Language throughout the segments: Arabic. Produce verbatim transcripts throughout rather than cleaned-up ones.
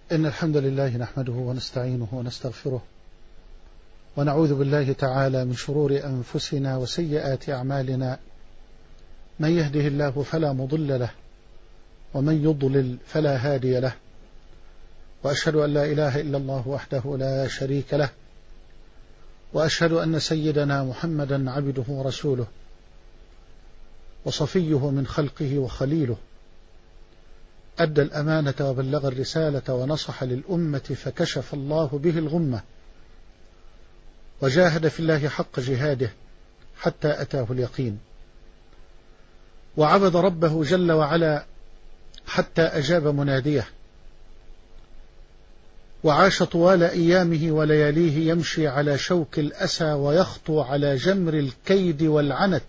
إن الحمد لله نحمده ونستعينه ونستغفره ونعوذ بالله تعالى من شرور أنفسنا وسيئات أعمالنا. من يهده الله فلا مضل له ومن يضلل فلا هادي له، وأشهد أن لا إله إلا الله وحده لا شريك له، وأشهد أن سيدنا محمدا عبده ورسوله وصفيه من خلقه وخليله، أدى الأمانة وبلغ الرسالة ونصح للأمة فكشف الله به الغمة، وجاهد في الله حق جهاده حتى أتاه اليقين، وعبد ربه جل وعلا حتى أجاب مناديه، وعاش طوال أيامه ولياليه يمشي على شوك الأسى ويخطو على جمر الكيد والعنت،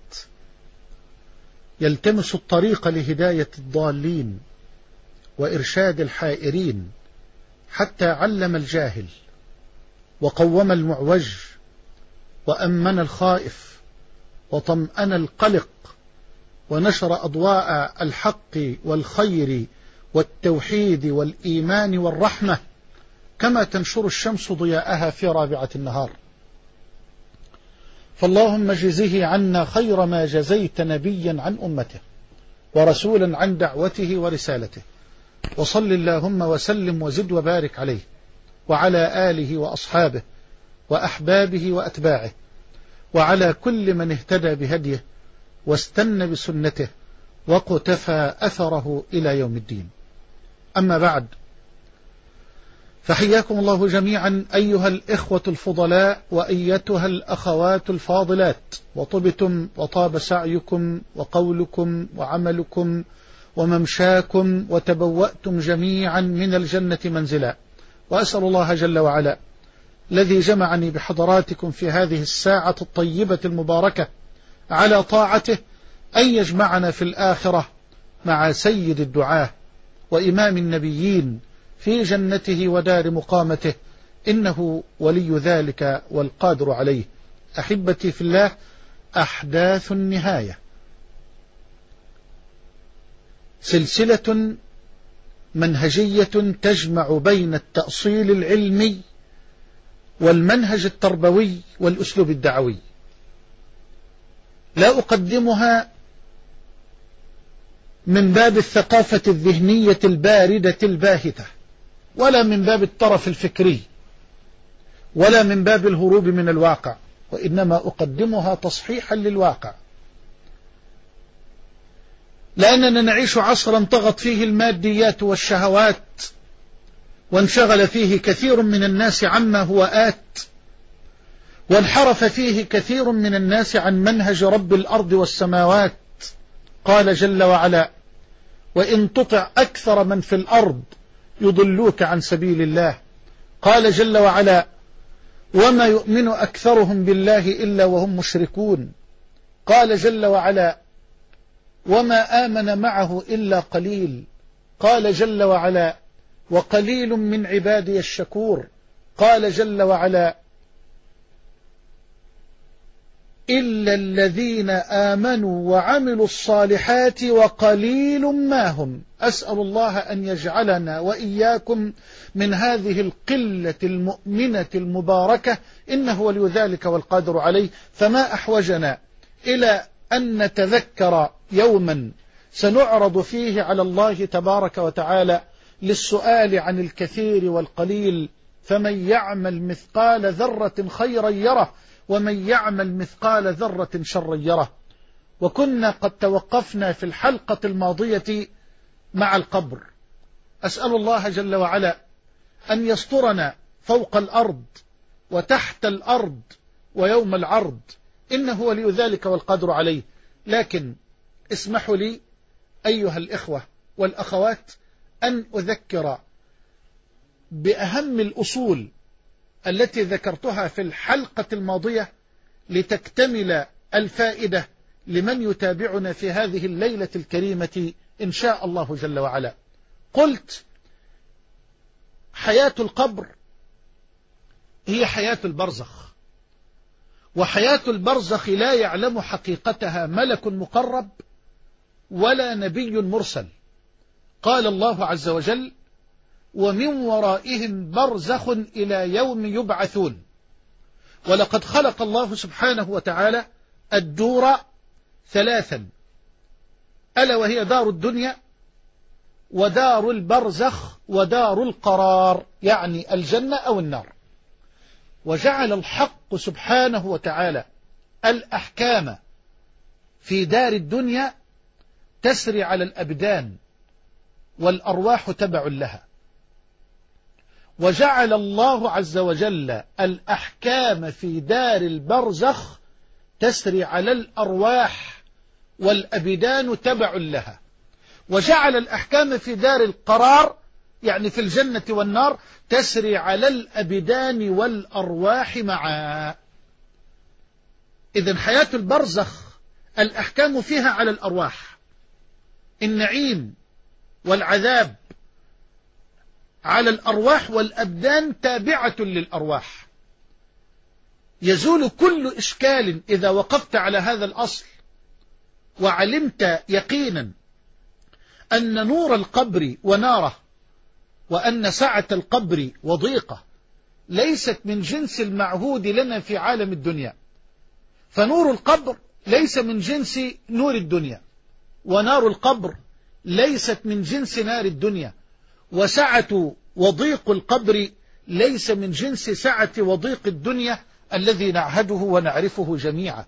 يلتمس الطريق لهداية الضالين وإرشاد الحائرين، حتى علم الجاهل وقوم المعوج وأمن الخائف وطمأن القلق، ونشر أضواء الحق والخير والتوحيد والإيمان والرحمة كما تنشر الشمس ضياءها في رابعة النهار. فاللهم جزه عنا خير ما جزيت نبيا عن أمته ورسولا عن دعوته ورسالته، وصل اللهم وسلم وزد وبارك عليه وعلى آله وأصحابه وأحبابه وأتباعه، وعلى كل من اهتدى بهديه واستنى بسنته وقتفى أثره إلى يوم الدين. أما بعد، فحياكم الله جميعا أيها الإخوة الفضلاء وأيتها الأخوات الفاضلات، وطبتم وطاب سعيكم وقولكم وعملكم وممشاكم وتبوأتم جميعا من الجنة منزلا. وأسأل الله جل وعلا الذي جمعني بحضراتكم في هذه الساعة الطيبة المباركة على طاعته أن يجمعنا في الآخرة مع سيد الدعاة وإمام النبيين في جنته ودار مقامته، إنه ولي ذلك والقادر عليه. أحبتي في الله، أحداث النهاية سلسلة منهجية تجمع بين التأصيل العلمي والمنهج التربوي والأسلوب الدعوي. لا أقدمها من باب الثقافة الذهنية الباردة الباهتة، ولا من باب الطرف الفكري، ولا من باب الهروب من الواقع، وإنما أقدمها تصحيحا للواقع، لأننا نعيش عصرا طغت فيه الماديات والشهوات، وانشغل فيه كثير من الناس عما هو آت، وانحرف فيه كثير من الناس عن منهج رب الأرض والسماوات. قال جل وعلا: وإن تطع أكثر من في الأرض يضلوك عن سبيل الله. قال جل وعلا: وما يؤمن أكثرهم بالله إلا وهم مشركون. قال جل وعلا: وما آمن معه إلا قليل. قال جل وعلا: وقليل من عبادي الشكور. قال جل وعلا: إلا الذين آمنوا وعملوا الصالحات وقليل ما هم. أسأل الله أن يجعلنا وإياكم من هذه القلة المؤمنة المباركة، إنه ولي ذلك والقادر عليه. فما أحوجنا إلى أن نتذكر يوما سنعرض فيه على الله تبارك وتعالى للسؤال عن الكثير والقليل، فمن يعمل مثقال ذرة خيرا يره ومن يعمل مثقال ذرة شرا يره. وكنا قد توقفنا في الحلقة الماضية مع القبر. أسأل الله جل وعلا أن يسترنا فوق الأرض وتحت الأرض ويوم العرض، إنه ولي ذلك والقادر عليه. لكن اسمحوا لي أيها الإخوة والأخوات أن أذكر بأهم الأصول التي ذكرتها في الحلقة الماضية لتكتمل الفائدة لمن يتابعنا في هذه الليلة الكريمة إن شاء الله جل وعلا. قلت: حياة القبر هي حياة البرزخ، وحياة البرزخ لا يعلم حقيقتها ملك مقرب ولا نبي مرسل. قال الله عز وجل: ومن ورائهم برزخ إلى يوم يبعثون. ولقد خلق الله سبحانه وتعالى الدور ثلاثا، ألا وهي دار الدنيا ودار البرزخ ودار القرار، يعني الجنة أو النار. وجعل الحق سبحانه وتعالى الأحكام في دار الدنيا تسري على الأبدان والأرواح تبع لها، وجعل الله عز وجل الأحكام في دار البرزخ تسري على الأرواح والأبدان تبع لها، وجعل الأحكام في دار القرار يعني في الجنة والنار تسري على الأبدان والأرواح معا. إذن حياة البرزخ الأحكام فيها على الأرواح، النعيم والعذاب على الأرواح والأبدان تابعة للأرواح. يزول كل إشكال إذا وقفت على هذا الأصل وعلمت يقينا أن نور القبر وناره وأن سعة القبر وضيقه ليست من جنس المعهود لنا في عالم الدنيا، فنور القبر ليس من جنس نور الدنيا، ونار القبر ليست من جنس نار الدنيا، وسعة وضيق القبر ليس من جنس سعة وضيق الدنيا الذي نعهده ونعرفه جميعا.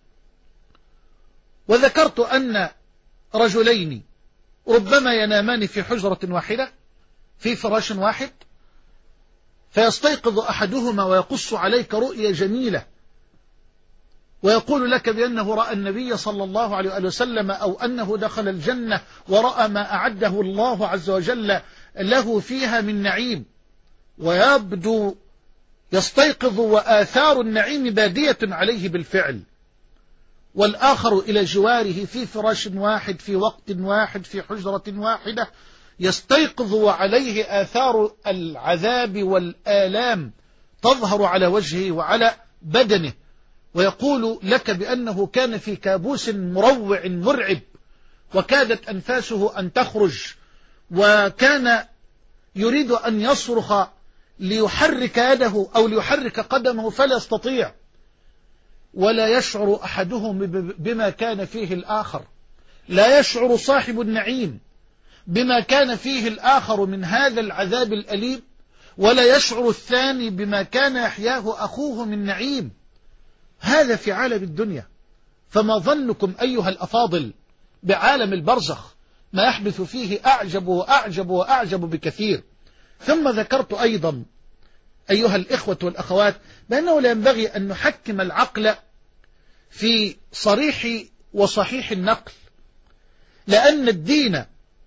وذكرت أن رجلين ربما ينامان في حجرة واحدة في فراش واحد، فيستيقظ أحدهما ويقص عليك رؤية جميلة ويقول لك بأنه رأى النبي صلى الله عليه وسلم أو أنه دخل الجنة ورأى ما أعده الله عز وجل له فيها من نعيم، ويبدو يستيقظ وآثار النعيم بادية عليه بالفعل. والآخر إلى جواره في فراش واحد في وقت واحد في حجرة واحدة يستيقظ وعليه آثار العذاب والآلام تظهر على وجهه وعلى بدنه، ويقول لك بأنه كان في كابوس مروع مرعب وكادت أنفاسه أن تخرج، وكان يريد أن يصرخ ليحرك يده أو ليحرك قدمه فلا يستطيع، ولا يشعر أحدهم بما كان فيه الآخر، لا يشعر صاحب النعيم بما كان فيه الآخر من هذا العذاب الأليم، ولا يشعر الثاني بما كان يحياه أخوه من نعيم. هذا في عالم الدنيا، فما ظنكم أيها الأفاضل بعالم البرزخ ما يحدث فيه أعجب وأعجب وأعجب بكثير. ثم ذكرت أيضا أيها الإخوة والأخوات بأنه لا ينبغي أن نحكم العقل في صريح وصحيح النقل، لأن الدين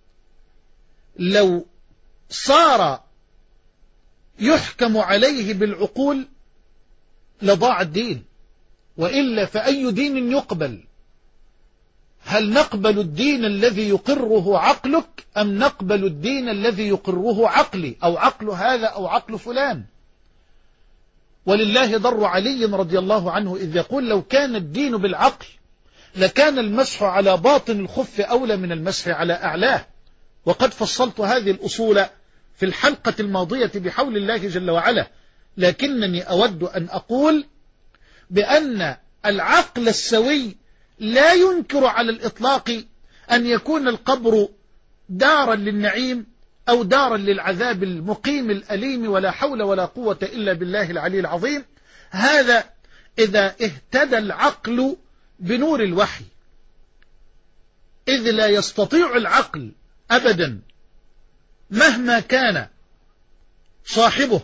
لو صار يحكم عليه بالعقول لضاع الدين، وإلا فأي دين يقبل؟ هل نقبل الدين الذي يقره عقلك أم نقبل الدين الذي يقره عقلي أو عقل هذا أو عقل فلان؟ ولله ضر علي رضي الله عنه إذ يقول لو كان الدين بالعقل لكان المسح على باطن الخف أولى من المسح على أعلاه. وقد فصلت هذه الأصول في الحلقة الماضية بحول الله جل وعلا، لكنني أود أن أقول بأن العقل السوي لا ينكر على الإطلاق أن يكون القبر دارا للنعيم أو دارا للعذاب المقيم الأليم، ولا حول ولا قوة إلا بالله العلي العظيم. هذا إذا اهتدى العقل بنور الوحي، إذ لا يستطيع العقل أبدا مهما كان صاحبه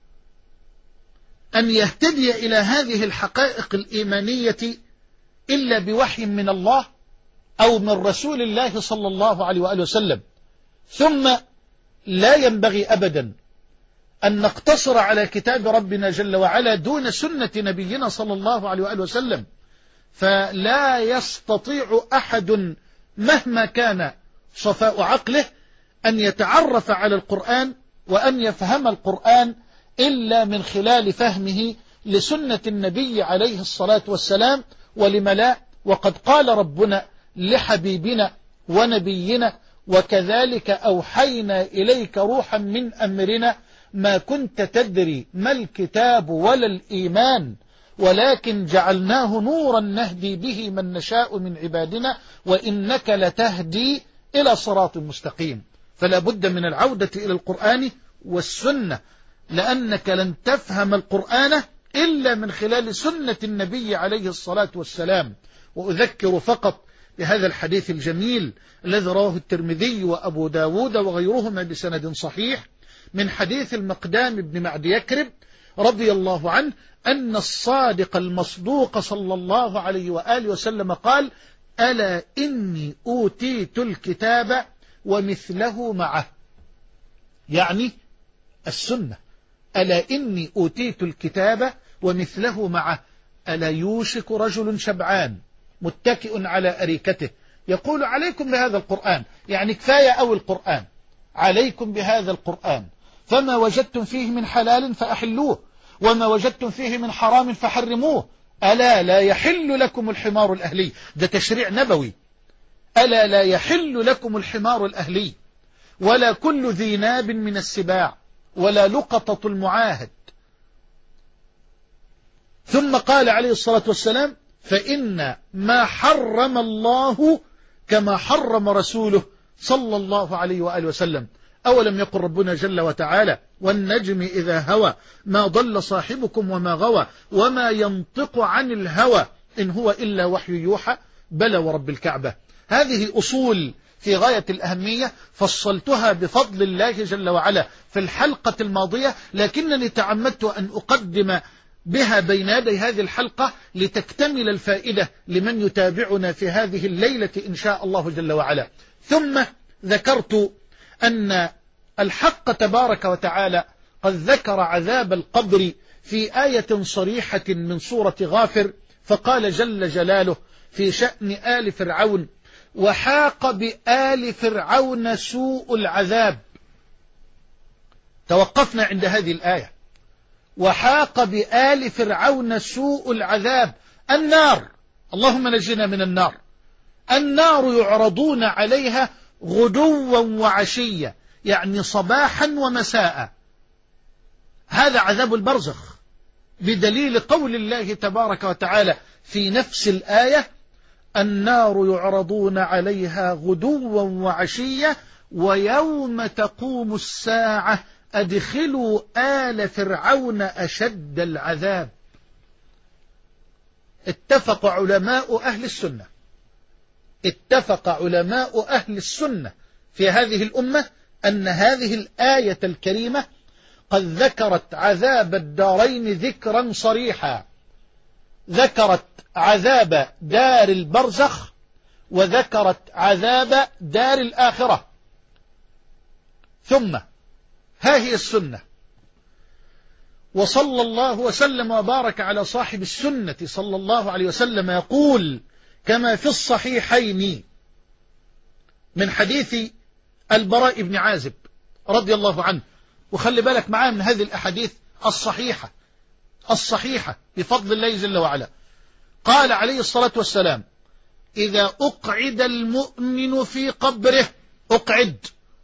أن يهتدي إلى هذه الحقائق الإيمانية إلا بوحي من الله أو من رسول الله صلى الله عليه وآله وسلم. ثم لا ينبغي أبدا أن نقتصر على كتاب ربنا جل وعلا دون سنة نبينا صلى الله عليه وآله وسلم، فلا يستطيع أحد مهما كان صفاء عقله أن يتعرف على القرآن وأن يفهم القرآن إلا من خلال فهمه لسنة النبي عليه الصلاة والسلام. ولم لا؟ وقد قال ربنا لحبيبنا ونبينا وكذلك أوحينا إليك روحا من أمرنا ما كنت تدري ما الكتاب ولا الإيمان ولكن جعلناه نورا نهدي به من نشاء من عبادنا وإنك لتهدي إلى صراط مستقيم. فلا بد من العودة إلى القرآن والسنة، لأنك لن تفهم القرآن إلا من خلال سنة النبي عليه الصلاة والسلام. وأذكر فقط بهذا الحديث الجميل الذي رواه الترمذي وأبو داود وغيرهما بسند صحيح من حديث المقدام بن معد يكرب رضي الله عنه أن الصادق المصدوق صلى الله عليه وآله وسلم قال: ألا إني أوتيت الكتاب ومثله معه، يعني السنة. ألا إني أوتيت الكتاب ومثله معه. ألا يوشك رجل شبعان متكئ على أريكته يقول: عليكم بهذا القرآن، يعني كفاية أو القرآن، عليكم بهذا القرآن، فما وجدتم فيه من حلال فأحلوه وما وجدتم فيه من حرام فحرموه. ألا لا يحل لكم الحمار الأهلي، ده تشريع نبوي. ألا لا يحل لكم الحمار الأهلي ولا كل ذي ناب من السباع ولا لقطة المعاهد. ثم قال عليه الصلاة والسلام: فإن ما حرم الله كما حرم رسوله صلى الله عليه وآله وسلم. أولم يقل ربنا جل وتعالى: والنجم إذا هوى ما ضل صاحبكم وما غوى وما ينطق عن الهوى إن هو إلا وحي يوحى بلى ورب الكعبة. هذه أصول في غاية الأهمية فصلتها بفضل الله جل وعلا في الحلقة الماضية، لكنني تعمدت أن أقدم بها بين يدي هذه الحلقة لتكتمل الفائدة لمن يتابعنا في هذه الليلة إن شاء الله جل وعلا. ثم ذكرت أن الحق تبارك وتعالى قد ذكر عذاب القبر في آية صريحة من سورة غافر، فقال جل جلاله في شأن آل فرعون: وحاق بآل فرعون سوء العذاب. توقفنا عند هذه الآية. وحاق بآل فرعون سوء العذاب، النار، اللهم نجنا من النار. النار يعرضون عليها غدوا وعشيا، يعني صباحا ومساء. هذا عذاب البرزخ بدليل قول الله تبارك وتعالى في نفس الآية: النار يعرضون عليها غدوا وعشيا ويوم تقوم الساعة أدخلوا آل فرعون أشد العذاب. اتفق علماء أهل السنة اتفق علماء أهل السنة في هذه الأمة أن هذه الآية الكريمة قد ذكرت عذاب الدارين ذكرا صريحا. ذكرت عذاب دار البرزخ وذكرت عذاب دار الآخرة. ثم ها هي السنة، وصلى الله وسلم وبارك على صاحب السنة صلى الله عليه وسلم يقول كما في الصحيحين من حديث البراء بن عازب رضي الله عنه. وخلي بالك معاه من هذه الأحاديث الصحيحة الصحيحة بفضل الله جل وعلا. قال عليه الصلاة والسلام: إذا أقعد المؤمن في قبره، أقعد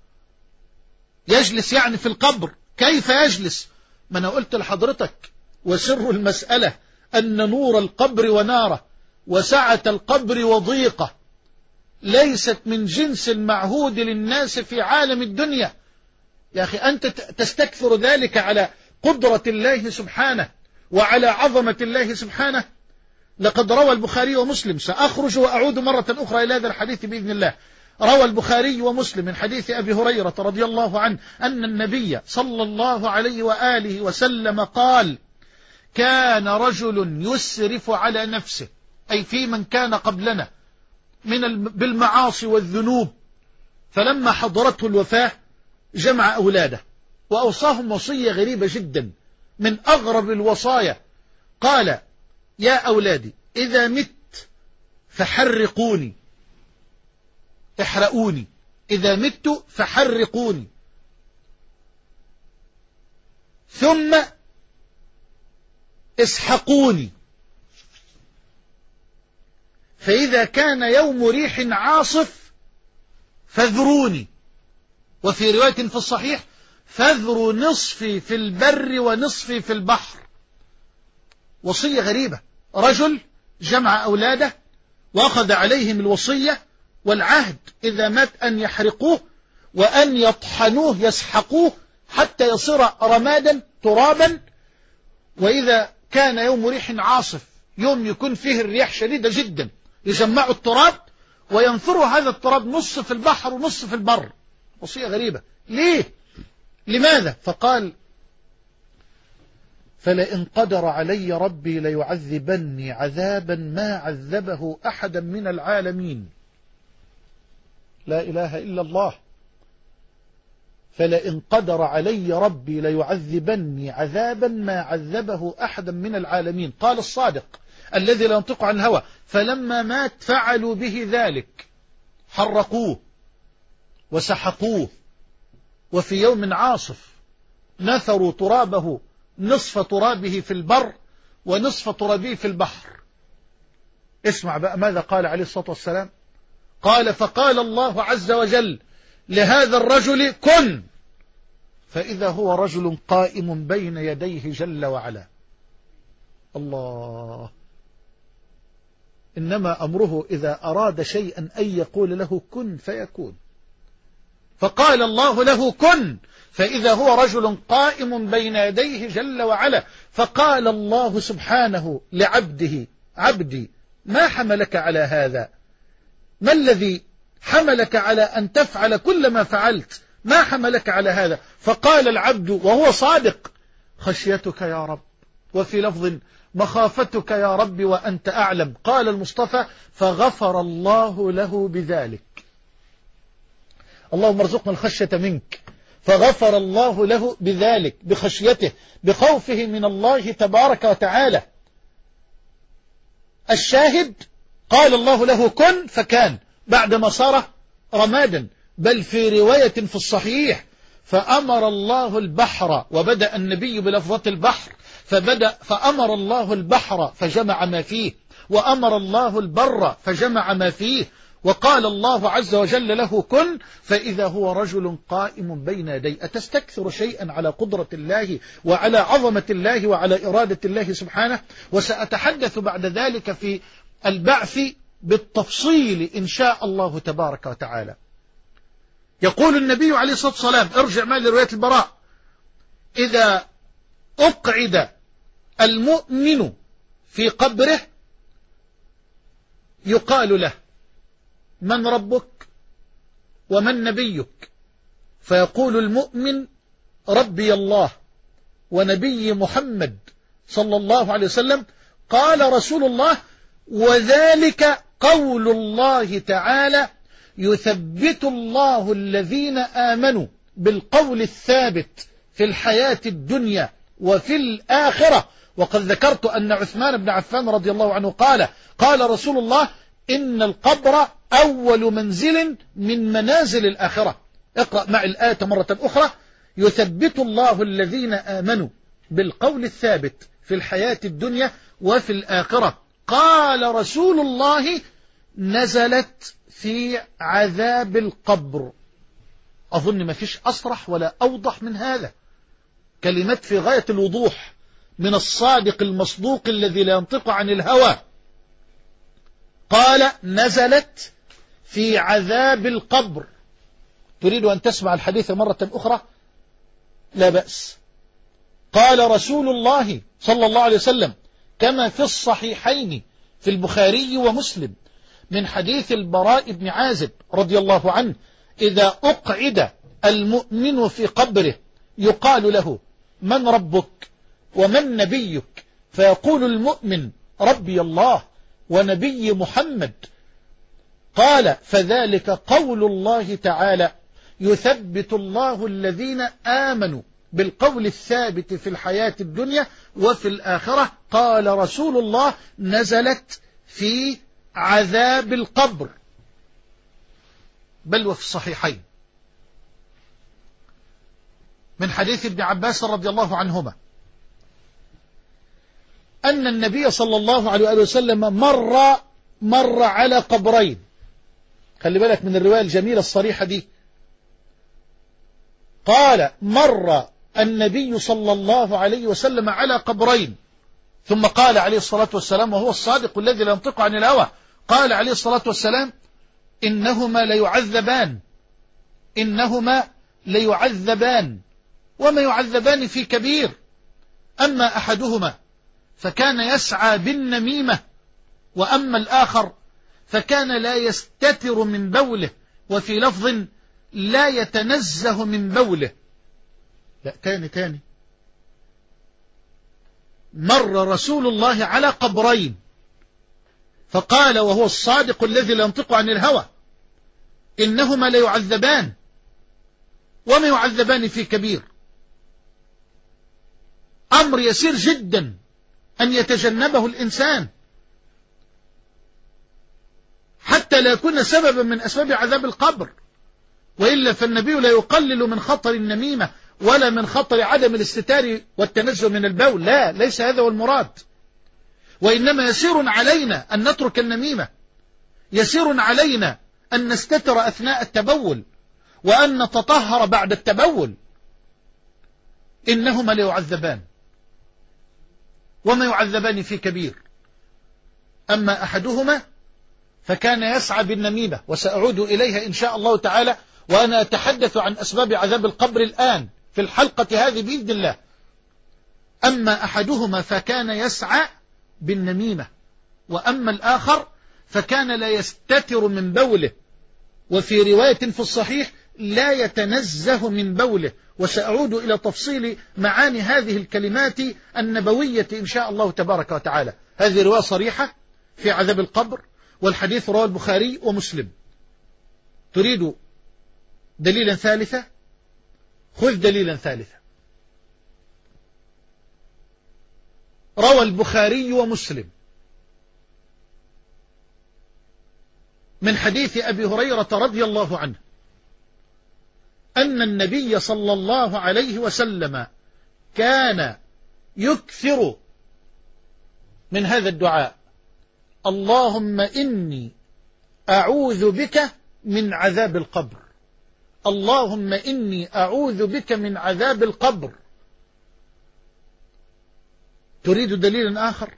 يجلس يعني في القبر، كيف يجلس؟ ما أنا قلت لحضرتك وسر المسألة أن نور القبر وناره وسعة القبر وضيقة ليست من جنس المعهود للناس في عالم الدنيا. يا أخي أنت تستكثر ذلك على قدرة الله سبحانه وعلى عظمة الله سبحانه. لقد روى البخاري ومسلم، سأخرج وأعود مرة أخرى إلى هذا الحديث بإذن الله. روى البخاري ومسلم من حديث أبي هريرة رضي الله عنه أن النبي صلى الله عليه وآله وسلم قال: كان رجل يسرف على نفسه، أي في من كان قبلنا من بالمعاصي والذنوب، فلما حضرته الوفاة جمع أولاده وأوصاهم وصية غريبة جدا من أغرب الوصايا. قال: يا أولادي إذا مت فحرقوني، احرقوني، إذا مت فحرقوني، ثم اسحقوني، فإذا كان يوم ريح عاصف فاذروني، وفي رواية في الصحيح فاذروا نصفي في البر ونصفي في البحر. وصية غريبة، رجل جمع أولاده وأخذ عليهم الوصية والعهد إذا مات أن يحرقوه وأن يطحنوه يسحقوه حتى يصير رمادا ترابا، وإذا كان يوم ريح عاصف، يوم يكون فيه الرياح شديدة جدا، يجمعوا التراب وينثروا هذا التراب نص في البحر ونص في البر. وصية غريبة. ليه؟ لماذا؟ فقال فلئن قدر علي ربي ليعذبني عذابا ما عذبه أحدا من العالمين. لا إله إلا الله. فلئن قدر علي ربي ليعذبني عذابا ما عذبه أحدا من العالمين. قال الصادق الذي لا ينطق عن الهوى فلما مات فعلوا به ذلك، حرقوه وسحقوه، وفي يوم عاصف نثروا ترابه نصف ترابه في البر ونصف ترابه في البحر. اسمع بقى ماذا قال عليه الصلاة والسلام. قال فقال الله عز وجل لهذا الرجل كن، فإذا هو رجل قائم بين يديه جل وعلا. الله. إنما أمره إذا أراد شيئا أن يقول له كن فيكون. فقال الله له كن، فإذا هو رجل قائم بين يديه جل وعلا. فقال الله سبحانه لعبده عبدي ما حملك على هذا؟ ما الذي حملك على أن تفعل كل ما فعلت؟ ما حملك على هذا؟ فقال العبد وهو صادق خشيتك يا رب، وفي لفظ مخافتك يا رب وأنت أعلم. قال المصطفى فغفر الله له بذلك. اللهم ارزقنا الخشية منك. فغفر الله له بذلك، بخشيته، بخوفه من الله تبارك وتعالى. الشاهد قال الله له كن فكان بعدما صار رمادا. بل في رواية في الصحيح فأمر الله البحر، وبدأ النبي بلفظة البحر، فبدأ فأمر الله البحر فجمع ما فيه، وأمر الله البر فجمع ما فيه، وقال الله عز وجل له كن، فإذا هو رجل قائم بين يدي. أتستكثر شيئا على قدرة الله وعلى عظمة الله وعلى إرادة الله سبحانه؟ وسأتحدث بعد ذلك في البعث بالتفصيل إن شاء الله تبارك وتعالى. يقول النبي عليه الصلاة والسلام، ارجع معي لرواية البراء، إذا أقعد المؤمن في قبره يقال له من ربك ومن نبيك؟ فيقول المؤمن ربي الله ونبي محمد صلى الله عليه وسلم. قال رسول الله وذلك قول الله تعالى يثبت الله الذين آمنوا بالقول الثابت في الحياة الدنيا وفي الآخرة. وقد ذكرت أن عثمان بن عفان رضي الله عنه قال قال رسول الله إن القبر أول منزل من منازل الآخرة. اقرأ مع الآية مرة أخرى. يثبت الله الذين آمنوا بالقول الثابت في الحياة الدنيا وفي الآخرة. قال رسول الله نزلت في عذاب القبر. أظن ما فيش أصرح ولا أوضح من هذا. كلمات في غاية الوضوح من الصادق المصدوق الذي لا ينطق عن الهوى. قال نزلت في عذاب القبر. تريد أن تسمع الحديث مرة أخرى؟ لا بأس. قال رسول الله صلى الله عليه وسلم كما في الصحيحين في البخاري ومسلم من حديث البراء بن عازب رضي الله عنه إذا أقعد المؤمن في قبره يقال له من ربك ومن نبيك؟ فيقول المؤمن ربي الله ونبي محمد. قال فذلك قول الله تعالى يثبت الله الذين آمنوا بالقول الثابت في الحياة الدنيا وفي الآخرة. قال رسول الله نزلت في عذاب القبر. بل وفي الصحيحين من حديث ابن عباس رضي الله عنهما أن النبي صلى الله عليه وسلم مر مر على قبرين، خلي بالك من الرواية الجميلة الصريحة دي. قال مر النبي صلى الله عليه وسلم على قبرين، ثم قال عليه الصلاة والسلام وهو الصادق الذي لا ينطق عن الهوى، قال عليه الصلاة والسلام إنهما ليعذبان إنهما ليعذبان وما يعذبان في كبير، أما أحدهما فكان يسعى بالنميمة، وأما الآخر فكان لا يستتر من بوله، وفي لفظ لا يتنزه من بوله. لا تاني تاني مر رسول الله على قبرين فقال وهو الصادق الذي لا ينطق عن الهوى إنهما ليعذبان وما يعذبان في كبير. أمر يسير جدا أن يتجنبه الإنسان حتى لا يكون سببا من أسباب عذاب القبر، وإلا فالنبي لا يقلل من خطر النميمة ولا من خطر عدم الاستتار والتنزه من البول، لا، ليس هذا هو المراد، وإنما يسير علينا أن نترك النميمة، يسير علينا أن نستتر أثناء التبول وأن نتطهر بعد التبول. إنهما ليعذبان وما يعذبان في كبير، أما أحدهما فكان يسعى بالنميمة، وسأعود إليها إن شاء الله تعالى وأنا أتحدث عن أسباب عذاب القبر الآن في الحلقة هذه بإذن الله. أما أحدهما فكان يسعى بالنميمة، وأما الآخر فكان لا يستتر من بوله، وفي رواية في الصحيح لا يتنزه من بوله، وسأعود إلى تفصيل معاني هذه الكلمات النبوية إن شاء الله تبارك وتعالى. هذه رواية صريحة في عذاب القبر، والحديث رواه البخاري ومسلم. تريد دليلا ثالثا؟ خذ دليلا ثالثا. روى البخاري ومسلم من حديث أبي هريرة رضي الله عنه أن النبي صلى الله عليه وسلم كان يكثر من هذا الدعاء: اللهم إني أعوذ بك من عذاب القبر، اللهم إني أعوذ بك من عذاب القبر. تريد دليلا آخر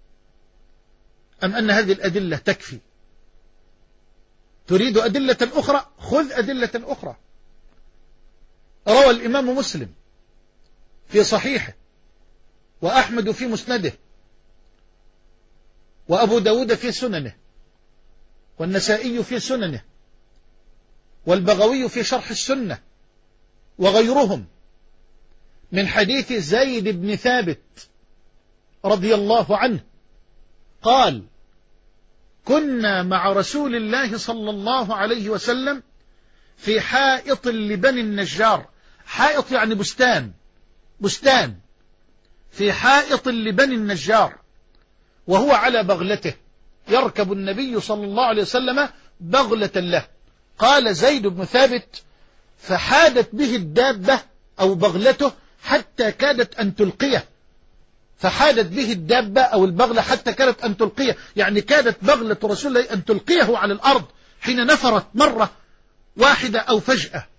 أم أن هذه الأدلة تكفي؟ تريد أدلة أخرى؟ خذ أدلة أخرى. روى الإمام مسلم في صحيحه، وأحمد في مسنده، وأبو داود في سننه، والنسائي في سننه، والبغوي في شرح السنة، وغيرهم، من حديث زيد بن ثابت رضي الله عنه قال: كنا مع رسول الله صلى الله عليه وسلم في حائط لبني النجار. حائط يعني بستان، بستان في حائط لبني النجار، وهو على بغلته، يركب النبي صلى الله عليه وسلم بغلة له. قال زيد بن ثابت: فحادت به الدابة أو بغلته حتى كادت أن تلقيه، فحادت به الدابة أو البغلة حتى كادت أن تلقيه، يعني كادت بغلة رسول الله أن تلقيه على الأرض حين نفرت مرة واحدة أو فجأة.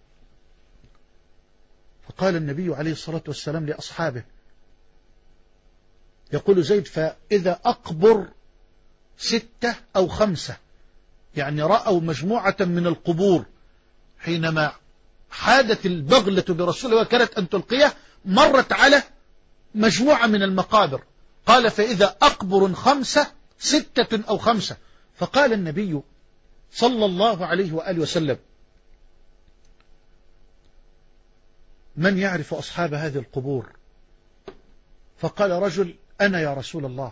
فقال النبي عليه الصلاة والسلام لأصحابه، يقول زيد: فإذا أقبر ستة أو خمسة، يعني رأوا مجموعة من القبور حينما حادت البغلة برسول الله وكانت أن تلقيه، مرت على مجموعة من المقابر. قال: فإذا أقبر خمسة ستة أو خمسة. فقال النبي صلى الله عليه وآله وسلم: من يعرف أصحاب هذه القبور؟ فقال رجل: أنا يا رسول الله.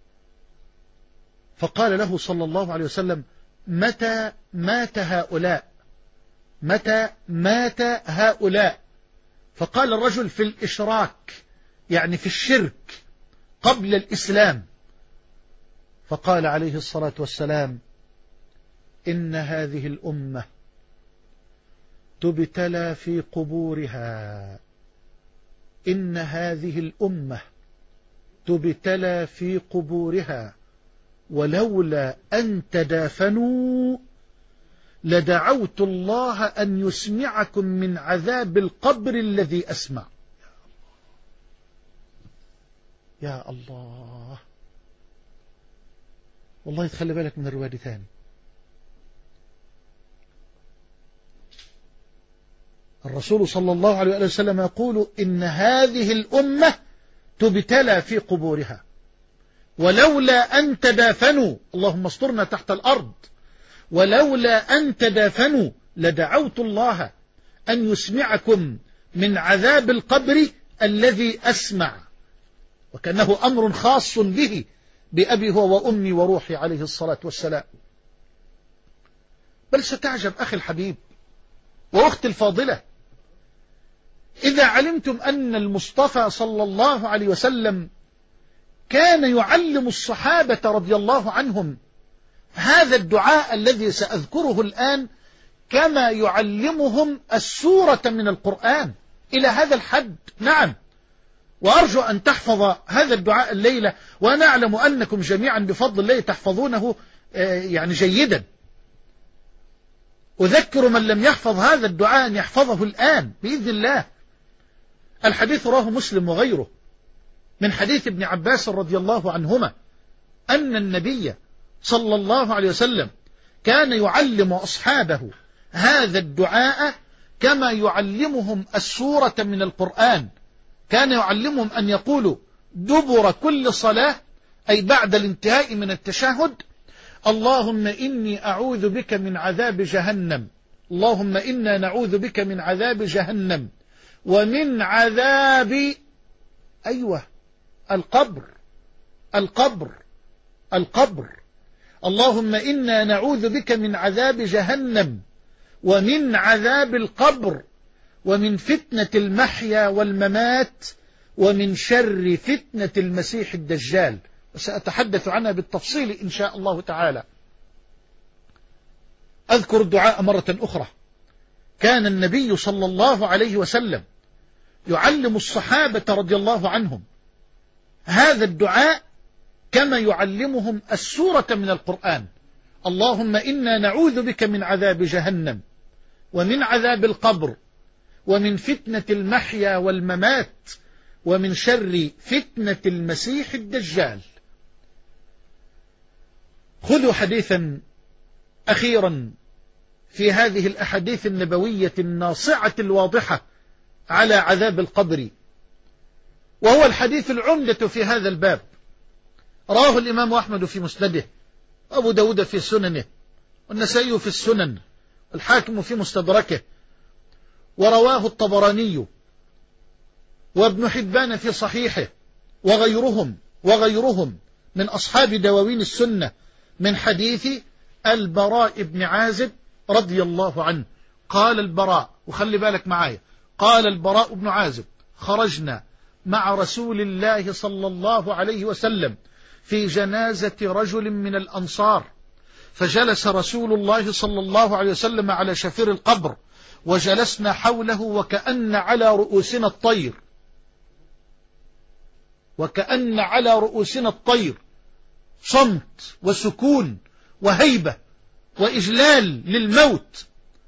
فقال له صلى الله عليه وسلم: متى مات هؤلاء؟ متى مات هؤلاء؟ فقال الرجل: في الإشراك، يعني في الشرك قبل الإسلام. فقال عليه الصلاة والسلام: إن هذه الأمة تبتلى في قبورها، إن هذه الأمة تبتلى في قبورها، ولولا أن تدافنوا لدعوت الله أن يسمعكم من عذاب القبر الذي أسمع. يا الله، والله تخلي بالك من الرواية ثاني. الرسول صلى الله عليه وسلم يقول إن هذه الأمة تبتلى في قبورها، ولولا أن تدافنوا، اللهم استرنا تحت الأرض، ولولا أن تدافنوا لدعوت الله أن يسمعكم من عذاب القبر الذي أسمع. وكأنه أمر خاص به، بأبي هو وأمي وروحي عليه الصلاة والسلام. بل ستعجب أخي الحبيب وأختي الفاضلة إذا علمتم أن المصطفى صلى الله عليه وسلم كان يعلم الصحابة رضي الله عنهم هذا الدعاء الذي سأذكره الآن كما يعلمهم السورة من القرآن إلى هذا الحد. نعم، وأرجو أن تحفظ هذا الدعاء الليلة، وأنا أعلم أنكم جميعا بفضل الله تحفظونه يعني جيدا. أذكر من لم يحفظ هذا الدعاء أن يحفظه الآن بإذن الله. الحديث رواه مسلم وغيره من حديث ابن عباس رضي الله عنهما أن النبي صلى الله عليه وسلم كان يعلم أصحابه هذا الدعاء كما يعلمهم السورة من القرآن. كان يعلمهم أن يقولوا دبر كل صلاة، أي بعد الانتهاء من التشهد: اللهم إني أعوذ بك من عذاب جهنم، اللهم إنا نعوذ بك من عذاب جهنم ومن عذاب أيوة القبر القبر القبر اللهم إنا نعوذ بك من عذاب جهنم ومن عذاب القبر ومن فتنة المحيا والممات ومن شر فتنة المسيح الدجال، وسأتحدث عنها بالتفصيل إن شاء الله تعالى. أذكر الدعاء مرة أخرى. كان النبي صلى الله عليه وسلم يعلم الصحابة رضي الله عنهم هذا الدعاء كما يعلمهم السورة من القرآن: اللهم إنا نعوذ بك من عذاب جهنم ومن عذاب القبر ومن فتنة المحيا والممات ومن شر فتنة المسيح الدجال. خذوا حديثا أخيرا في هذه الأحاديث النبوية الناصعة الواضحة على عذاب القبر، وهو الحديث العمدة في هذا الباب. رواه الإمام أحمد في مسنده، أبو داود في سننه، والنسائي في السنن، والحاكم في مستدركه، ورواه الطبراني وابن حبان في صحيحه، وغيرهم وغيرهم من أصحاب دواوين السنة، من حديث البراء بن عازب رضي الله عنه. قال البراء، وخلي بالك معايا، قال البراء بن عازب: خرجنا مع رسول الله صلى الله عليه وسلم في جنازة رجل من الأنصار، فجلس رسول الله صلى الله عليه وسلم على شفير القبر، وجلسنا حوله وكأن على رؤوسنا الطير، وكأن على رؤوسنا الطير، صمت وسكون وهيبة وإجلال للموت.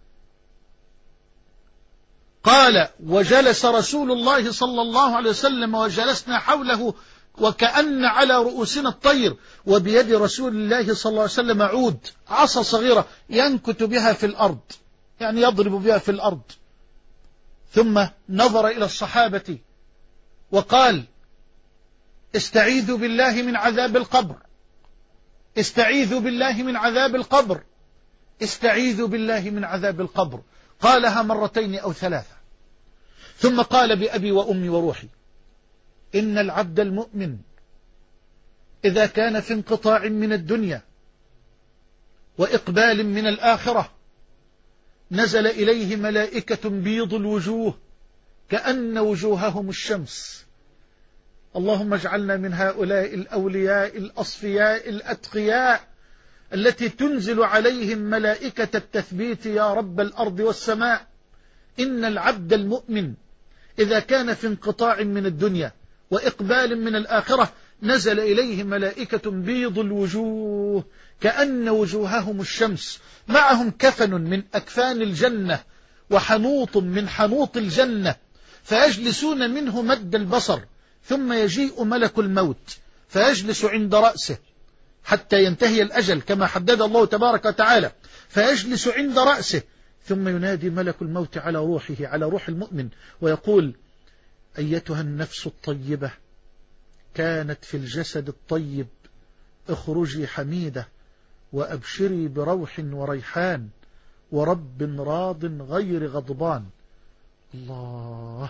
قال: وجلس رسول الله صلى الله عليه وسلم وجلسنا حوله وكأن على رؤوسنا الطير، وبيد رسول الله صلى الله عليه وسلم عود، عصا صغيرة ينكت بها في الأرض، يعني يضرب بها في الأرض. ثم نظر إلى الصحابة وقال: استعيذوا بالله من عذاب القبر، استعيذوا بالله من عذاب القبر، استعيذوا بالله من عذاب القبر. قالها مرتين أو ثلاثة، ثم قال: بأبي وأمي وروحي، إن العبد المؤمن إذا كان في انقطاع من الدنيا وإقبال من الآخرة نزل إليه ملائكة بيض الوجوه كأن وجوههم الشمس. اللهم اجعلنا من هؤلاء الأولياء الأصفياء الأتقياء التي تنزل عليهم ملائكة التثبيت يا رب الأرض والسماء. إن العبد المؤمن إذا كان في انقطاع من الدنيا وإقبال من الآخرة نزل إليه ملائكة بيض الوجوه كأن وجوههم الشمس، معهم كفن من أكفان الجنة وحنوط من حنوط الجنة، فيجلسون منه مد البصر، ثم يجيء ملك الموت فيجلس عند رأسه حتى ينتهي الأجل كما حدد الله تبارك وتعالى، فيجلس عند رأسه، ثم ينادي ملك الموت على روحه، على روح المؤمن، ويقول: أيتها النفس الطيبة كانت في الجسد الطيب، اخرجي حميدة وأبشري بروح وريحان ورب راض غير غضبان. الله،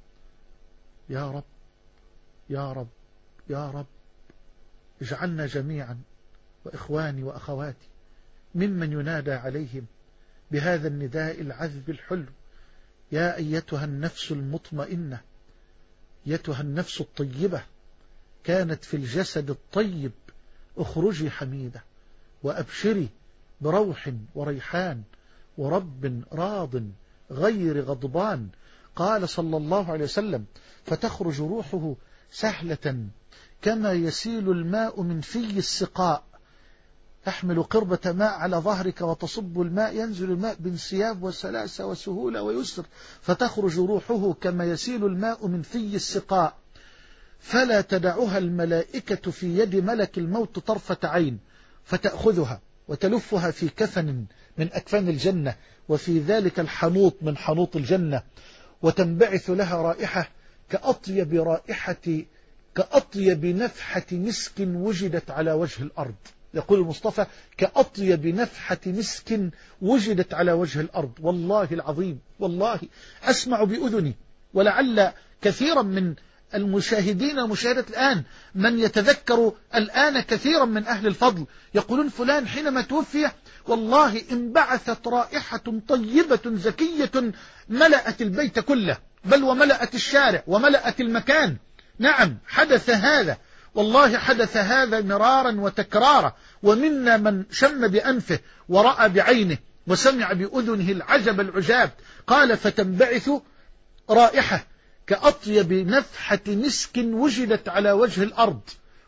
يا رب يا رب يا رب، اجعلنا جميعا وإخواني وأخواتي ممن ينادى عليهم بهذا النداء العذب الحلو: يا أيتها النفس المطمئنة، أيتها النفس الطيبة كانت في الجسد الطيب، اخرجي حميدة وأبشري بروح وريحان ورب راض غير غضبان. قال صلى الله عليه وسلم: فتخرج روحه سهلة كما يسيل الماء من في السقاء، تحمل قربة ماء على ظهرك وتصب الماء، ينزل الماء بانسياب وسلاسة وسهولة ويسر، فتخرج روحه كما يسيل الماء من في السقاء، فلا تدعها الملائكة في يد ملك الموت طرفة عين، فتأخذها وتلفها في كفن من أكفان الجنة، وفي ذلك الحنوط من حنوط الجنة، وتنبعث لها رائحة كأطيب رائحة كأطيب نفحة مسك وجدت على وجه الأرض. يقول المصطفى: كأطيب نفحة مسك وجدت على وجه الأرض. والله العظيم، والله أسمع بأذني، ولعل كثيرا من المشاهدين ومشاهدات الآن من يتذكر الآن كثيرا من أهل الفضل يقولون: فلان حينما توفي والله انبعثت رائحة طيبة زكية ملأت البيت كله، بل وملأت الشارع وملأت المكان. نعم، حدث هذا، والله حدث هذا مرارا وتكرارا، ومنا من شم بأنفه ورأى بعينه وسمع بأذنه العجب العجاب. قال: فتنبعث رائحة كأطيب نفحة مسك وجدت على وجه الأرض،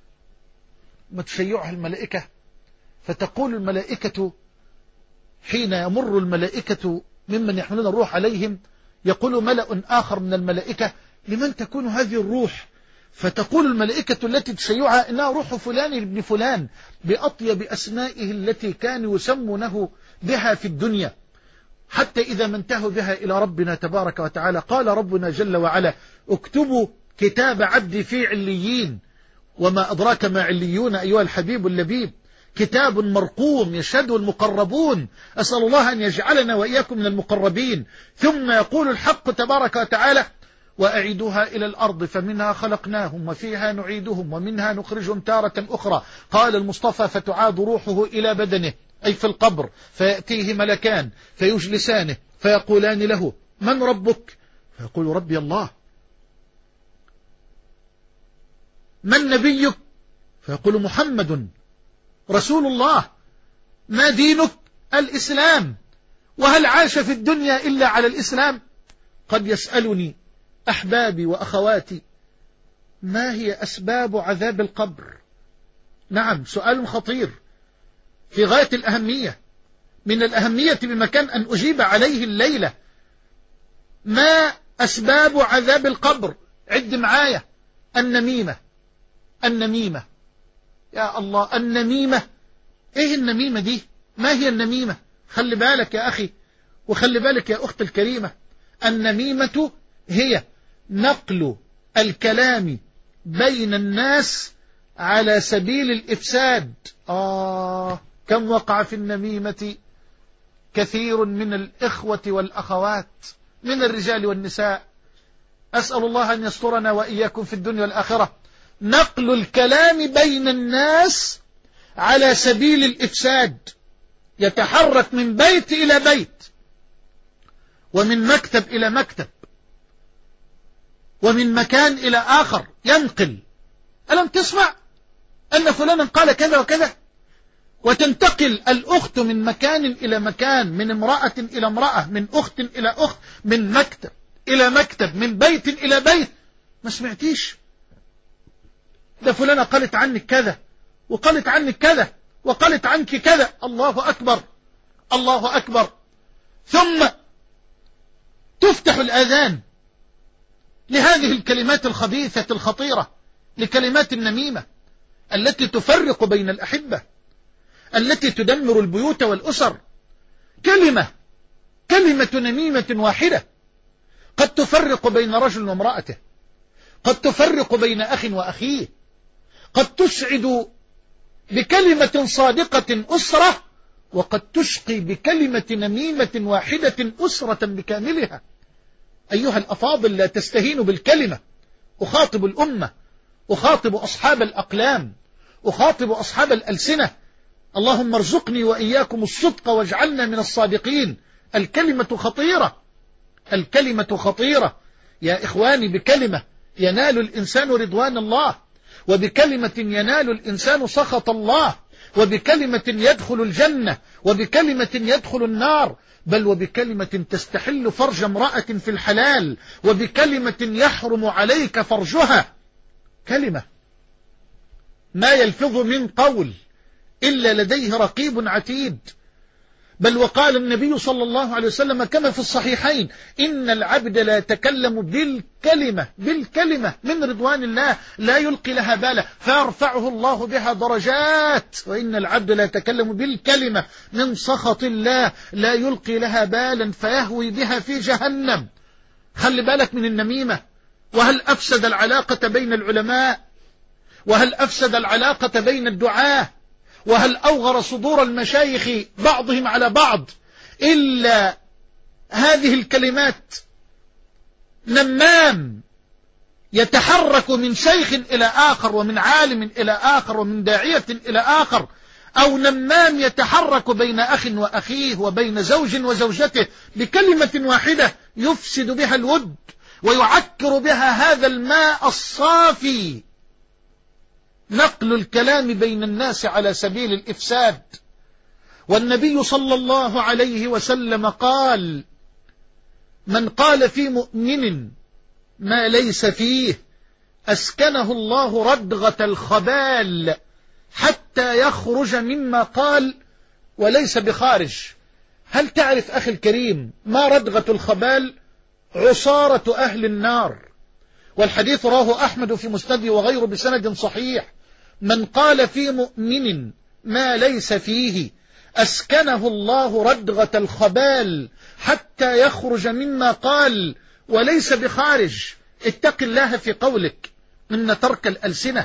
وتشيعها الملائكة، فتقول الملائكة حين يمر الملائكة ممن يحملون الروح عليهم، يقول ملأ آخر من الملائكة: لمن تكون هذه الروح؟ فتقول الملائكة التي تشيعها: إنها روح فلان ابن فلان، بأطيب أسمائه التي كانوا يسمونه بها في الدنيا. حتى إذا ما انتهوا بها إلى ربنا تبارك وتعالى، قال ربنا جل وعلا: اكتبوا كتاب عبدي في عليين. وما أدراك ما عليون أيها الحبيب اللبيب؟ كتاب مرقوم يشهده المقربون، أسأل الله أن يجعلنا وإياكم من المقربين. ثم يقول الحق تبارك وتعالى: وأعيدوها إلى الأرض فمنها خلقناهم وفيها نعيدهم ومنها نخرجهم تارة أخرى. قال المصطفى: فتعاد روحه إلى بدنه، أي في القبر، فيأتيه ملكان فيجلسانه فيقولان له: من ربك؟ فيقول: ربي الله. من نبيك؟ فيقول: محمد رسول الله. ما دينك؟ الإسلام. وهل عاش في الدنيا إلا على الإسلام؟ قد يسألني أحبابي وأخواتي: ما هي أسباب عذاب القبر؟ نعم، سؤال خطير في غاية الأهمية، من الأهمية بمكان أن أجيب عليه الليلة. ما أسباب عذاب القبر؟ عد معايا: النميمة. النميمة، يا الله، النميمة. إيه النميمة دي؟ ما هي النميمة؟ خلي بالك يا أخي، وخلي بالك يا أخت الكريمة. النميمة هي نقل الكلام بين الناس على سبيل الإفساد. آه كم وقع في النميمة كثير من الإخوة والأخوات من الرجال والنساء. أسأل الله أن يسترنا وإياكم في الدنيا والآخرة. نقل الكلام بين الناس على سبيل الإفساد، يتحرك من بيت إلى بيت، ومن مكتب إلى مكتب، ومن مكان إلى آخر، ينقل. ألم تسمع أن فلانا قال كذا وكذا؟ وتنتقل الأخت من مكان إلى مكان، من امرأة إلى امرأة، من أخت إلى أخت، من مكتب إلى مكتب، من بيت إلى بيت. ما سمعتيش ده فلانة قالت عنك كذا وقالت عنك كذا وقالت عنك كذا. الله أكبر الله أكبر. ثم تفتح الآذان لهذه الكلمات الخبيثة الخطيرة، لكلمات النميمة التي تفرق بين الأحبة، التي تدمر البيوت والأسر. كلمة كلمة نميمة واحدة قد تفرق بين رجل وامرأته، قد تفرق بين أخ وأخيه، قد تسعد بكلمة صادقة أسرة، وقد تشقي بكلمة نميمة واحدة أسرة بكاملها. أيها الأفاضل، لا تستهينوا بالكلمة. أخاطب الأمة، أخاطب أصحاب الأقلام، أخاطب أصحاب الألسنة. اللهم ارزقني وإياكم الصدق واجعلنا من الصادقين. الكلمة خطيرة، الكلمة خطيرة يا إخواني. بكلمة ينال الإنسان رضوان الله، وبكلمة ينال الإنسان سخط الله، وبكلمة يدخل الجنة، وبكلمة يدخل النار، بل وبكلمة تستحل فرج امرأة في الحلال، وبكلمة يحرم عليك فرجها. كلمة ما يلفظ من قول إلا لديه رقيب عتيد. بل وقال النبي صلى الله عليه وسلم كما في الصحيحين: إن العبد لا يتكلم بالكلمة بالكلمة من رضوان الله لا يلقي لها بالا فيرفعه الله بها درجات، وإن العبد لا يتكلم بالكلمة من سخط الله لا يلقي لها بالا فيهوي بها في جهنم. خلي بالك من النميمة. وهل أفسد العلاقة بين العلماء؟ وهل أفسد العلاقة بين الدعاة؟ وهل أوغر صدور المشايخ بعضهم على بعض إلا هذه الكلمات؟ نمام يتحرك من شيخ إلى آخر، ومن عالم إلى آخر، ومن داعية إلى آخر، أو نمام يتحرك بين أخ وأخيه وبين زوج وزوجته بكلمة واحدة يفسد بها الود ويعكر بها هذا الماء الصافي. نقل الكلام بين الناس على سبيل الإفساد. والنبي صلى الله عليه وسلم قال: من قال في مؤمن ما ليس فيه أسكنه الله ردغة الخبال حتى يخرج مما قال وليس بخارج. هل تعرف أخي الكريم ما ردغة الخبال؟ عصارة أهل النار. والحديث رواه أحمد في مسنده وغيره بسند صحيح: من قال في مؤمن ما ليس فيه أسكنه الله ردغة الخبال حتى يخرج مما قال وليس بخارج. اتق الله في قولك، إن ترك الألسنة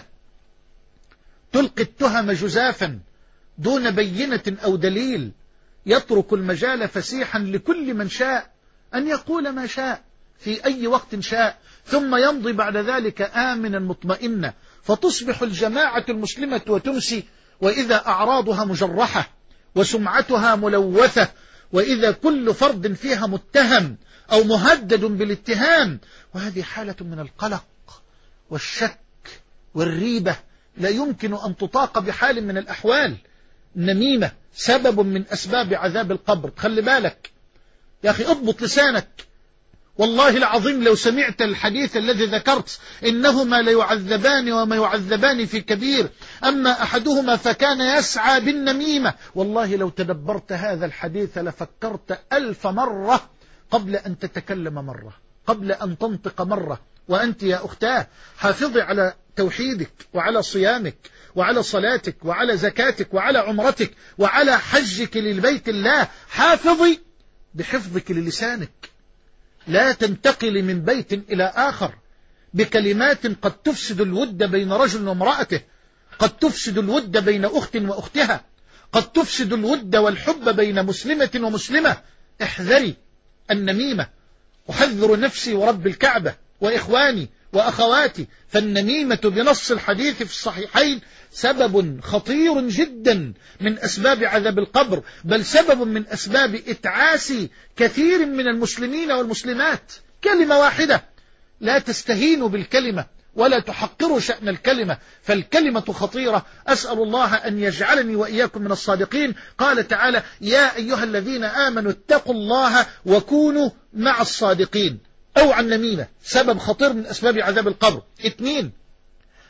تلقي التهم جزافا دون بينة أو دليل، يترك المجال فسيحا لكل من شاء أن يقول ما شاء في أي وقت شاء، ثم يمضي بعد ذلك آمنا مطمئنا، فتصبح الجماعة المسلمة وتمسي وإذا أعراضها مجرحة وسمعتها ملوثة، وإذا كل فرد فيها متهم أو مهدد بالاتهام. وهذه حالة من القلق والشك والريبة لا يمكن أن تطاق بحال من الأحوال. النميمة سبب من أسباب عذاب القبر. خلي بالك يا أخي، اضبط لسانك. والله العظيم لو سمعت الحديث الذي ذكرت إنهما ليعذبان وما يعذبان في كبير، أما أحدهما فكان يسعى بالنميمة، والله لو تدبرت هذا الحديث لفكرت ألف مرة قبل أن تتكلم مرة، قبل أن تنطق مرة. وأنت يا أختاه حافظي على توحيدك وعلى صيامك وعلى صلاتك وعلى زكاتك وعلى عمرتك وعلى حجك للبيت الله. حافظي بحفظك للسانك، لا تنتقل من بيت إلى آخر بكلمات قد تفسد الود بين رجل وامرأته، قد تفسد الود بين أخت وأختها، قد تفسد الود والحب بين مسلمة ومسلمة. احذري النميمة. أحذر نفسي ورب الكعبة وإخواني وأخواتي، فالنميمة بنص الحديث في الصحيحين سبب خطير جدا من أسباب عذاب القبر، بل سبب من أسباب إتعاس كثير من المسلمين والمسلمات. كلمة واحدة. لا تستهينوا بالكلمة ولا تحقروا شأن الكلمة، فالكلمة خطيرة. أسأل الله أن يجعلني وإياكم من الصادقين. قال تعالى: يا أيها الذين آمنوا اتقوا الله وكونوا مع الصادقين. أو عن نميمة سبب خطير من أسباب عذاب القبر. اثنين،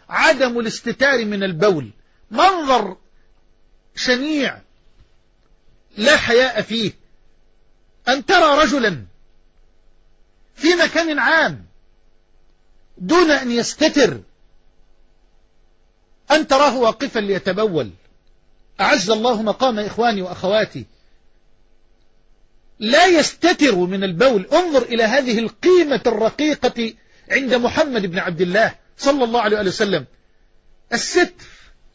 عدم الاستتار من البول، منظر شنيع لا حياء فيه، أن ترى رجلا في مكان عام دون أن يستتر، أن تراه واقفا ليتبول. أعز الله مقام إخواني وأخواتي، لا يستتر من البول. انظر إلى هذه القيمة الرقيقة عند محمد بن عبد الله صلى الله عليه وسلم. الستر،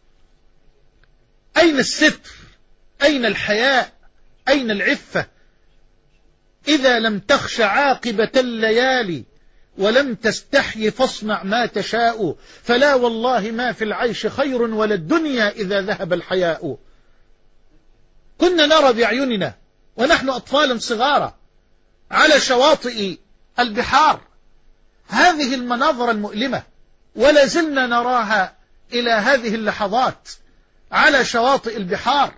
أين الستر؟ أين الحياء؟ أين العفة؟ إذا لم تخش عاقبة الليالي ولم تستحي فاصنع ما تشاء، فلا والله ما في العيش خير ولا الدنيا إذا ذهب الحياء. كنا نرى بأعيننا ونحن أطفالا صغارا على شواطئ البحار هذه المناظر المؤلمة، ولا زلنا نراها إلى هذه اللحظات على شواطئ البحار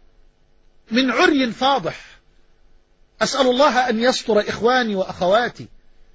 من عري فاضح. أسأل الله أن يستر إخواني وأخواتي.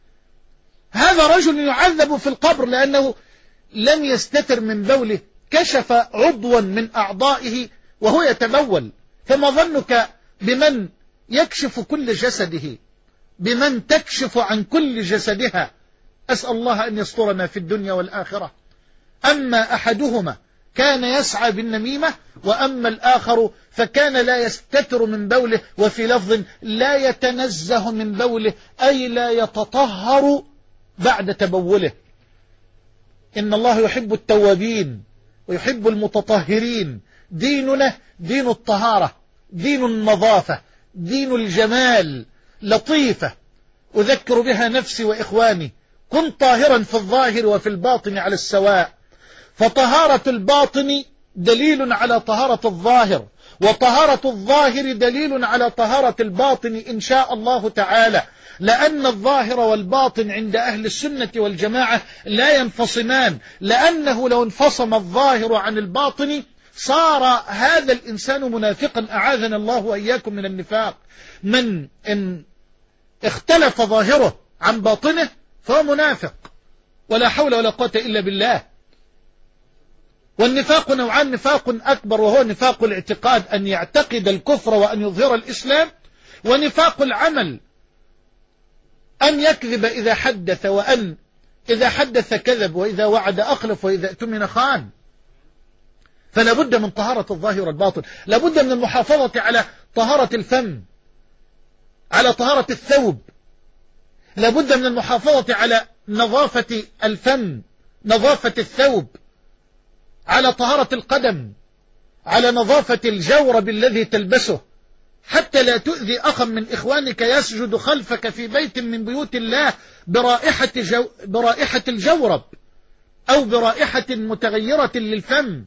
هذا رجل يعذب في القبر لأنه لم يستتر من بوله، كشف عضوا من أعضائه وهو يتبول، فما ظنك بمن يكشف كل جسده، بمن تكشف عن كل جسدها. أسأل الله أن يسترنا في الدنيا والآخرة. أما أحدهما كان يسعى بالنميمة، وأما الآخر فكان لا يستتر من بوله، وفي لفظ لا يتنزه من بوله، أي لا يتطهر بعد تبوله. إن الله يحب التوابين ويحب المتطهرين. ديننا دين الطهارة، دين النظافة، دين الجمال، لطيفة أذكر بها نفسي وإخواني. كن طاهرا في الظاهر وفي الباطن على السواء، فطهارة الباطن دليل على طهارة الظاهر، وطهارة الظاهر دليل على طهارة الباطن إن شاء الله تعالى، لأن الظاهر والباطن عند أهل السنة والجماعة لا ينفصمان، لأنه لو انفصم الظاهر عن الباطن صار هذا الإنسان منافقا، أعاذنا الله وإياكم من النفاق. من إن اختلف ظاهره عن باطنه فهو منافق، ولا حول ولا قوة إلا بالله. والنفاق نوعان: نفاق أكبر وهو نفاق الاعتقاد، أن يعتقد الكفر وأن يظهر الإسلام، ونفاق العمل أن يكذب إذا حدث، وأن إذا حدث كذب، وإذا وعد أخلف، وإذا اؤتمن خان. فلا بد من طهارة الظاهر والباطن، لا بد من المحافظة على طهارة الفم، على طهارة الثوب، لا بد من المحافظة على نظافة الفم، نظافة الثوب، على طهارة القدم، على نظافة الجورب الذي تلبسه، حتى لا تؤذي أخا من إخوانك يسجد خلفك في بيت من بيوت الله برائحة, جو برائحة الجورب أو برائحة متغيرة للفم.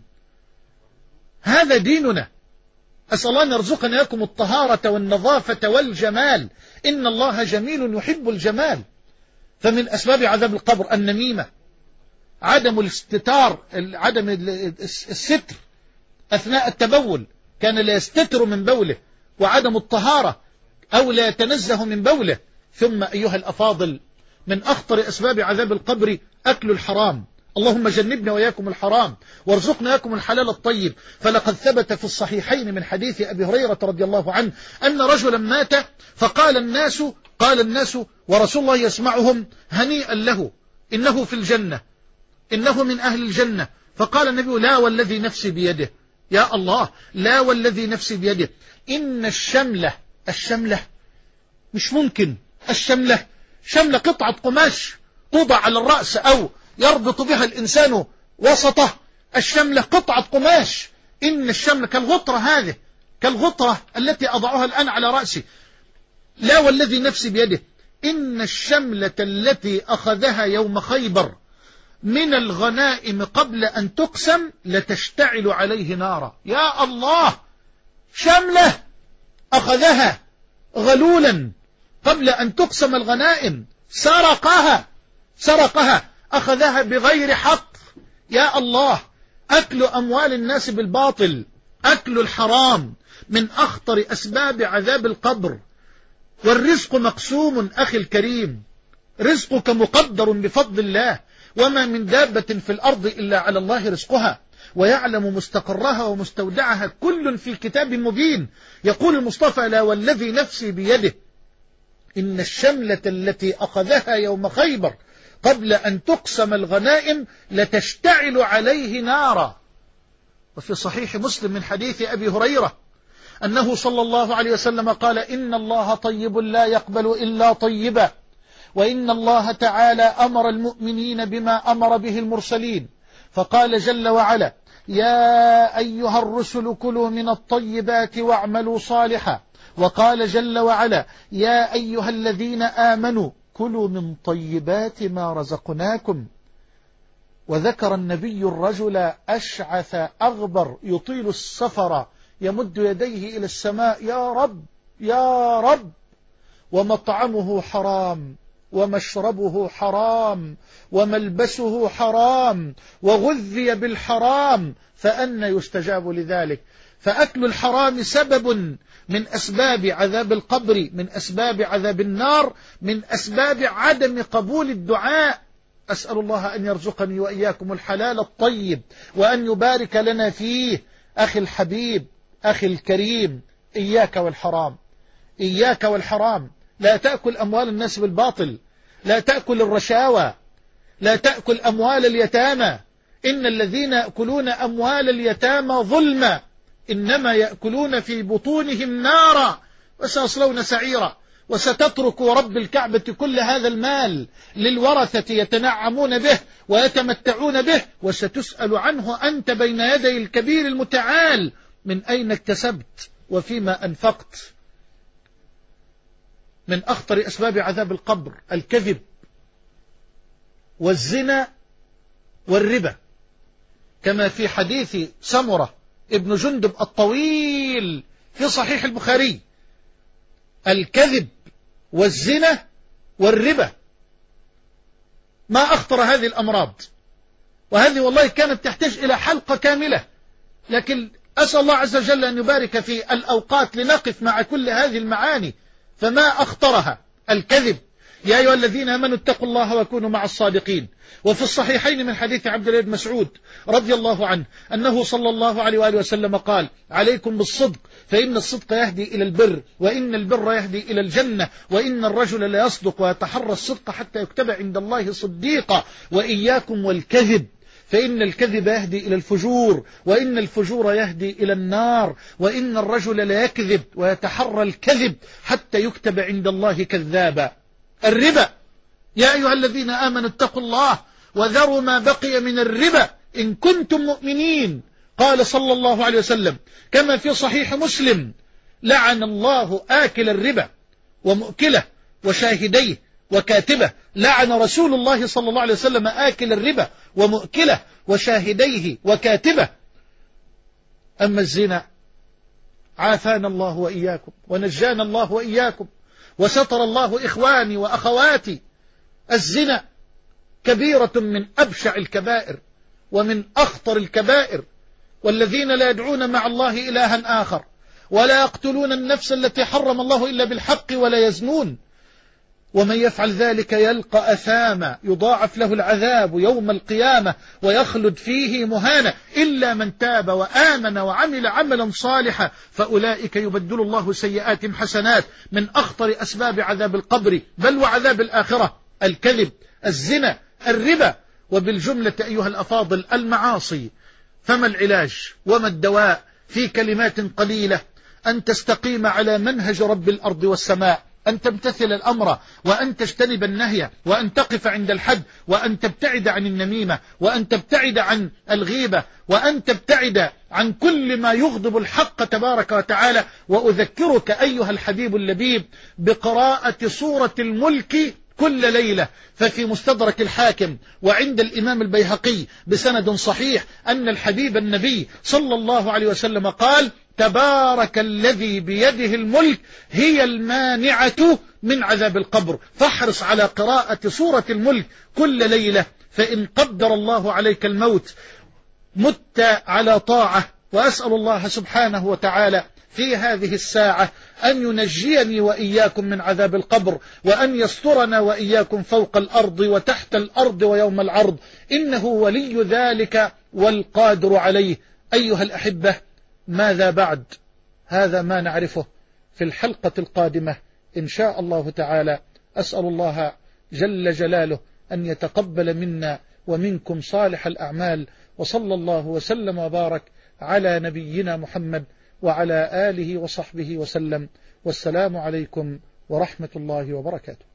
هذا ديننا. أسأل الله أن يرزقنا لكم الطهارة والنظافة والجمال. إن الله جميل يحب الجمال. فمن أسباب عذاب القبر النميمة، عدم الاستتار، عدم الستر أثناء التبول، كان لا يستتر من بوله، وعدم الطهارة أو لا يتنزه من بوله. ثم أيها الأفاضل، من أخطر أسباب عذاب القبر أكل الحرام. اللهم جنبنا وإياكم الحرام وارزقنا إياكم الحلال الطيب. فلقد ثبت في الصحيحين من حديث أبي هريرة رضي الله عنه أن رجلا مات فقال الناس قال الناس ورسول الله يسمعهم: هنيئا له، إنه في الجنة، إنه من أهل الجنة. فقال النبي: لا والذي نفسي بيده. يا الله، لا والذي نفسي بيده، إن الشملة الشملة مش ممكن الشملة شملة قطعة قماش توضع على الرأس أو يربط بها الإنسان وسطه. الشملة قطعة قماش. إن الشملة كالغطرة، هذه كالغطرة التي أضعها الآن على رأسي. لا والذي نفسي بيده، إن الشملة التي أخذها يوم خيبر من الغنائم قبل أن تقسم لتشتعل عليه نارا. يا الله، شملة أخذها غلولا قبل أن تقسم الغنائم، سرقها سرقها أخذها بغير حق. يا الله، أكل أموال الناس بالباطل، أكل الحرام من أخطر أسباب عذاب القبر. والرزق مقسوم أخي الكريم، رزقك مقدر بفضل الله، وما من دابة في الأرض إلا على الله رزقها ويعلم مستقرها ومستودعها كل في كتاب مبين. يقول المصطفى: لا والذي نفسي بيده إن الشملة التي أخذها يوم خيبر قبل أن تقسم الغنائم لتشتعل عليه نارا. وفي صحيح مسلم من حديث أبي هريرة أنه صلى الله عليه وسلم قال: إن الله طيب لا يقبل إلا طيبا، وإن الله تعالى أمر المؤمنين بما أمر به المرسلين، فقال جل وعلا: يا أيها الرسل كلوا من الطيبات واعملوا صالحا، وقال جل وعلا: يا أيها الذين آمنوا كلوا من طيبات ما رزقناكم. وذكر النبي الرجل أشعث أغبر يطيل السفر يمد يديه إلى السماء: يا رب يا رب، ومطعمه حرام ومشربه حرام وملبسه حرام وغذي بالحرام، فأنى يستجاب لذلك؟ فأكل الحرام سبب من أسباب عذاب القبر، من أسباب عذاب النار، من أسباب عدم قبول الدعاء. أسأل الله أن يرزقني وإياكم الحلال الطيب وأن يبارك لنا فيه. أخي الحبيب، أخي الكريم، إياك والحرام، إياك والحرام. لا تأكل أموال الناس بالباطل، لا تأكل الرشاوى، لا تأكل أموال اليتامى. إن الذين يأكلون أموال اليتامى ظلما إنما يأكلون في بطونهم نارا وسيصلون سعيرا. وستترك رب الكعبة كل هذا المال للورثة يتنعمون به ويتمتعون به، وستسأل عنه أنت بين يدي الكبير المتعال: من أين اكتسبت وفيما أنفقت؟ من أخطر أسباب عذاب القبر الكذب والزنا والربا، كما في حديث سمرة ابن جندب الطويل في صحيح البخاري: الكذب والزنا والربا. ما أخطر هذه الأمراض، وهذه والله كانت تحتاج إلى حلقة كاملة، لكن أسأل الله عز وجل أن يبارك في الأوقات لنقف مع كل هذه المعاني. فما أخطرها الكذب. يا أيها الذين آمنوا اتقوا الله وكونوا مع الصادقين. وفي الصحيحين من حديث عبد الله بن مسعود رضي الله عنه أنه صلى الله عليه وآله وسلم قال: عليكم بالصدق فإن الصدق يهدي إلى البر، وإن البر يهدي إلى الجنة، وإن الرجل لا يصدق ويتحرى الصدق حتى يكتب عند الله صديقا، وإياكم والكذب فإن الكذب يهدي إلى الفجور، وإن الفجور يهدي إلى النار، وإن الرجل لا يكذب ويتحرى الكذب حتى يكتب عند الله كذابا. الربا: يا أيها الذين آمنوا اتقوا الله وذروا ما بقي من الربا إن كنتم مؤمنين. قال صلى الله عليه وسلم كما في صحيح مسلم: لعن الله آكل الربا ومؤكله وشاهديه وكاتبه. لعن رسول الله صلى الله عليه وسلم آكل الربا ومؤكله وشاهديه وكاتبه. أما الزنا عافانا الله وإياكم ونجانا الله وإياكم وستر الله إخواني وأخواتي. الزنا كبيرة من أبشع الكبائر ومن أخطر الكبائر. والذين لا يدعون مع الله إلها آخر ولا يقتلون النفس التي حرم الله إلا بالحق ولا يزنون، ومن يفعل ذلك يلقى أثاما يضاعف له العذاب يوم القيامة ويخلد فيه مهانا، إلا من تاب وآمن وعمل عملا صالحا فأولئك يبدل الله سيئاتهم حسنات. من أخطر أسباب عذاب القبر بل وعذاب الآخرة الكذب، الزنا، الربا. وبالجملة أيها الأفاضل المعاصي. فما العلاج وما الدواء؟ في كلمات قليلة: أن تستقيم على منهج رب الأرض والسماء، أن تمتثل الأمر وأن تجتنب النهي، وأن تقف عند الحد، وأن تبتعد عن النميمة، وأن تبتعد عن الغيبة، وأن تبتعد عن كل ما يغضب الحق تبارك وتعالى. وأذكرك أيها الحبيب اللبيب بقراءة سورة الملك كل ليلة. ففي مستدرك الحاكم وعند الإمام البيهقي بسند صحيح أن الحبيب النبي صلى الله عليه وسلم قال: تبارك الذي بيده الملك هي المانعة من عذاب القبر. فاحرص على قراءة سورة الملك كل ليلة، فإن قدر الله عليك الموت مت على طاعة. وأسأل الله سبحانه وتعالى في هذه الساعة أن ينجيني وإياكم من عذاب القبر، وأن يسترنا وإياكم فوق الأرض وتحت الأرض ويوم العرض، إنه ولي ذلك والقادر عليه. أيها الأحبة، ماذا بعد؟ هذا ما نعرفه في الحلقة القادمة إن شاء الله تعالى. أسأل الله جل جلاله أن يتقبل منا ومنكم صالح الأعمال، وصلى الله وسلم وبارك على نبينا محمد وعلى آله وصحبه وسلم، والسلام عليكم ورحمة الله وبركاته.